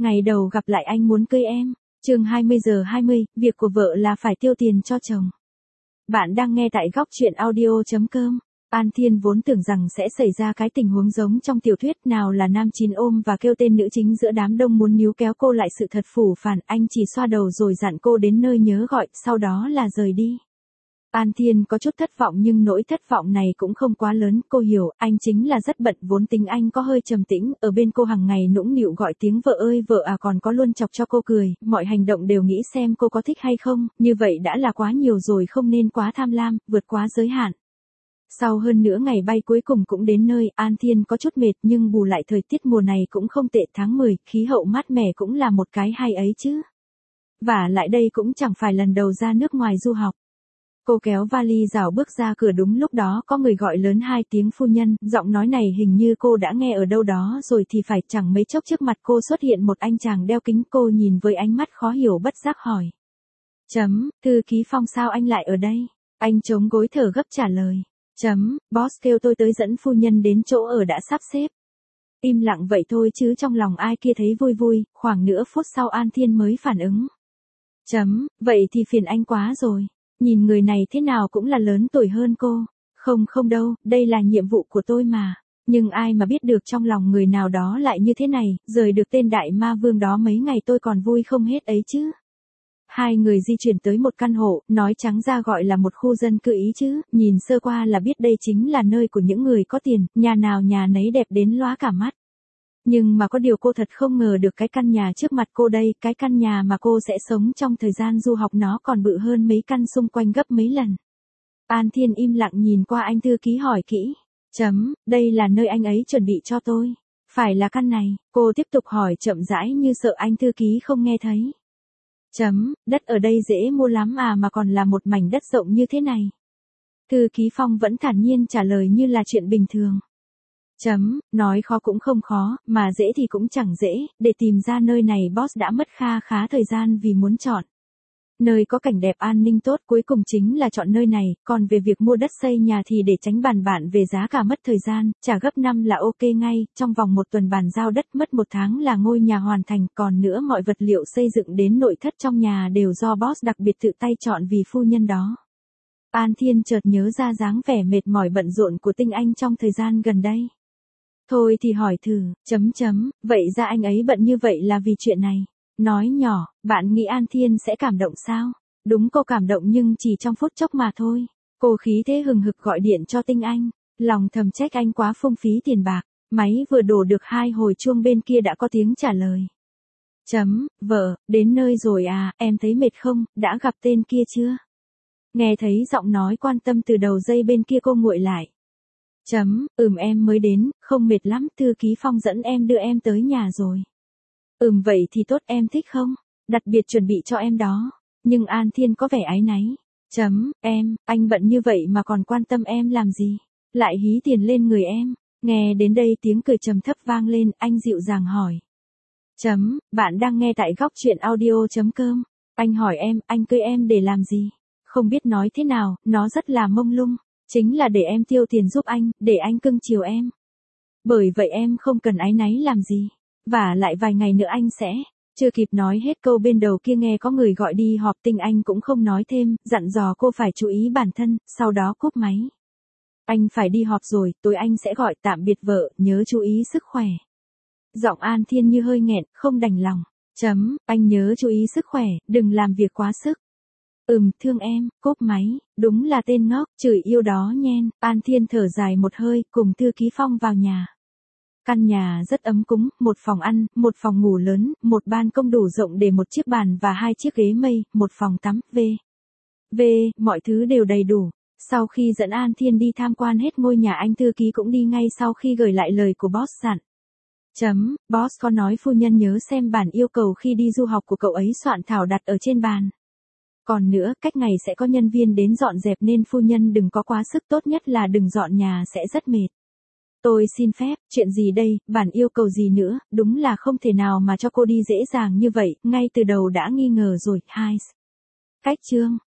Ngày đầu gặp lại anh muốn cưới em. Chương 20:20, việc của vợ là phải tiêu tiền cho chồng. Bạn đang nghe tại góc truyện audio.com. An Thiên vốn tưởng rằng sẽ xảy ra cái tình huống giống trong tiểu thuyết, nào là nam chín ôm và kêu tên nữ chính giữa đám đông muốn níu kéo cô lại sự thật phũ phàng, anh chỉ xoa đầu rồi dặn cô đến nơi nhớ gọi, sau đó là rời đi. An Thiên có chút thất vọng nhưng nỗi thất vọng này cũng không quá lớn, cô hiểu, anh chính là rất bận, vốn tính anh có hơi trầm tĩnh, ở bên cô hàng ngày nũng nịu gọi tiếng vợ ơi vợ à, còn có luôn chọc cho cô cười, mọi hành động đều nghĩ xem cô có thích hay không, như vậy đã là quá nhiều rồi, không nên quá tham lam, vượt quá giới hạn. Sau hơn nửa ngày bay cuối cùng cũng đến nơi, An Thiên có chút mệt nhưng bù lại thời tiết mùa này cũng không tệ, tháng 10, khí hậu mát mẻ cũng là một cái hay ấy chứ. Và lại đây cũng chẳng phải lần đầu ra nước ngoài du học. Cô kéo vali rảo bước ra cửa, đúng lúc đó có người gọi lớn 2 tiếng phu nhân, giọng nói này hình như cô đã nghe ở đâu đó rồi thì phải, chẳng mấy chốc trước mặt cô xuất hiện một anh chàng đeo kính, cô nhìn với ánh mắt khó hiểu bất giác hỏi. Thư ký Phong sao anh lại ở đây? Anh chống gối thở gấp trả lời. Boss kêu tôi tới dẫn phu nhân đến chỗ ở đã sắp xếp. Im lặng vậy thôi chứ trong lòng ai kia thấy vui vui, khoảng nửa phút sau An Thiên mới phản ứng. Vậy thì phiền anh quá rồi. Nhìn người này thế nào cũng là lớn tuổi hơn cô. Không đâu, đây là nhiệm vụ của tôi mà. Nhưng ai mà biết được trong lòng người nào đó lại như thế này, rời được tên đại ma vương đó mấy ngày tôi còn vui không hết ấy chứ. Hai người di chuyển tới một căn hộ, nói trắng ra gọi là một khu dân cư ý chứ, nhìn sơ qua là biết đây chính là nơi của những người có tiền, nhà nào nhà nấy đẹp đến lóa cả mắt. Nhưng mà có điều cô thật không ngờ được cái căn nhà trước mặt cô đây, cái căn nhà mà cô sẽ sống trong thời gian du học nó còn bự hơn mấy căn xung quanh gấp mấy lần. An Thiên im lặng nhìn qua anh thư ký hỏi kỹ. Đây là nơi anh ấy chuẩn bị cho tôi. Phải là căn này, cô tiếp tục hỏi chậm rãi như sợ anh thư ký không nghe thấy. Đất ở đây dễ mua lắm à, mà còn là một mảnh đất rộng như thế này. Thư ký Phong vẫn thản nhiên trả lời như là chuyện bình thường. Nói khó cũng không khó, mà dễ thì cũng chẳng dễ, để tìm ra nơi này boss đã mất khá thời gian vì muốn chọn. Nơi có cảnh đẹp an ninh tốt cuối cùng chính là chọn nơi này, còn về việc mua đất xây nhà thì để tránh bàn bạn về giá cả mất thời gian, trả gấp 5 là ok ngay, trong vòng 1 tuần bàn giao đất, mất 1 tháng là ngôi nhà hoàn thành, còn nữa mọi vật liệu xây dựng đến nội thất trong nhà đều do boss đặc biệt tự tay chọn vì phu nhân đó. An Thiên chợt nhớ ra dáng vẻ mệt mỏi bận rộn của Tinh Anh trong thời gian gần đây. Thôi thì hỏi thử, vậy ra anh ấy bận như vậy là vì chuyện này. Nói nhỏ, bạn nghĩ An Thiên sẽ cảm động sao? Đúng, cô cảm động nhưng chỉ trong phút chốc mà thôi. Cô khí thế hừng hực gọi điện cho Tinh Anh, lòng thầm trách anh quá phung phí tiền bạc. Máy vừa đổ được 2 hồi chuông bên kia đã có tiếng trả lời. Vợ, đến nơi rồi à, em thấy mệt không, đã gặp tên kia chưa? Nghe thấy giọng nói quan tâm từ đầu dây bên kia cô nguội lại. Em mới đến, không mệt lắm, thư ký Phong dẫn em đưa em tới nhà rồi. Vậy thì tốt, em thích không? Đặc biệt chuẩn bị cho em đó. Nhưng An Thiên có vẻ áy náy. Anh bận như vậy mà còn quan tâm em làm gì? Lại hí tiền lên người em. Nghe đến đây tiếng cười trầm thấp vang lên, anh dịu dàng hỏi. Bạn đang nghe tại góc truyện audio.com. Anh hỏi em, anh cưới em để làm gì? Không biết nói thế nào, nó rất là mông lung. Chính là để em tiêu tiền giúp anh, để anh cưng chiều em. Bởi vậy em không cần áy náy làm gì. Và lại vài ngày nữa anh sẽ. Chưa kịp nói hết câu bên đầu kia nghe có người gọi đi họp, Tinh Anh cũng không nói thêm, dặn dò cô phải chú ý bản thân, sau đó cúp máy. Anh phải đi họp rồi, tối anh sẽ gọi, tạm biệt vợ, nhớ chú ý sức khỏe. Giọng An Thiên như hơi nghẹn, không đành lòng. Anh nhớ chú ý sức khỏe, đừng làm việc quá sức. Thương em, cúp máy, đúng là tên ngốc, chửi yêu đó nhen. An Thiên thở dài một hơi, cùng thư ký Phong vào nhà. Căn nhà rất ấm cúng, một phòng ăn, một phòng ngủ lớn, một ban công đủ rộng để một chiếc bàn và 2 chiếc ghế mây, một phòng tắm, mọi thứ đều đầy đủ. Sau khi dẫn An Thiên đi tham quan hết ngôi nhà, anh thư ký cũng đi ngay sau khi gửi lại lời của boss dặn. Boss có nói phu nhân nhớ xem bản yêu cầu khi đi du học của cậu ấy soạn thảo đặt ở trên bàn. Còn nữa, cách ngày sẽ có nhân viên đến dọn dẹp nên phu nhân đừng có quá sức, tốt nhất là đừng dọn nhà sẽ rất mệt. Tôi xin phép, chuyện gì đây, bản yêu cầu gì nữa, đúng là không thể nào mà cho cô đi dễ dàng như vậy, ngay từ đầu đã nghi ngờ rồi. Cách chương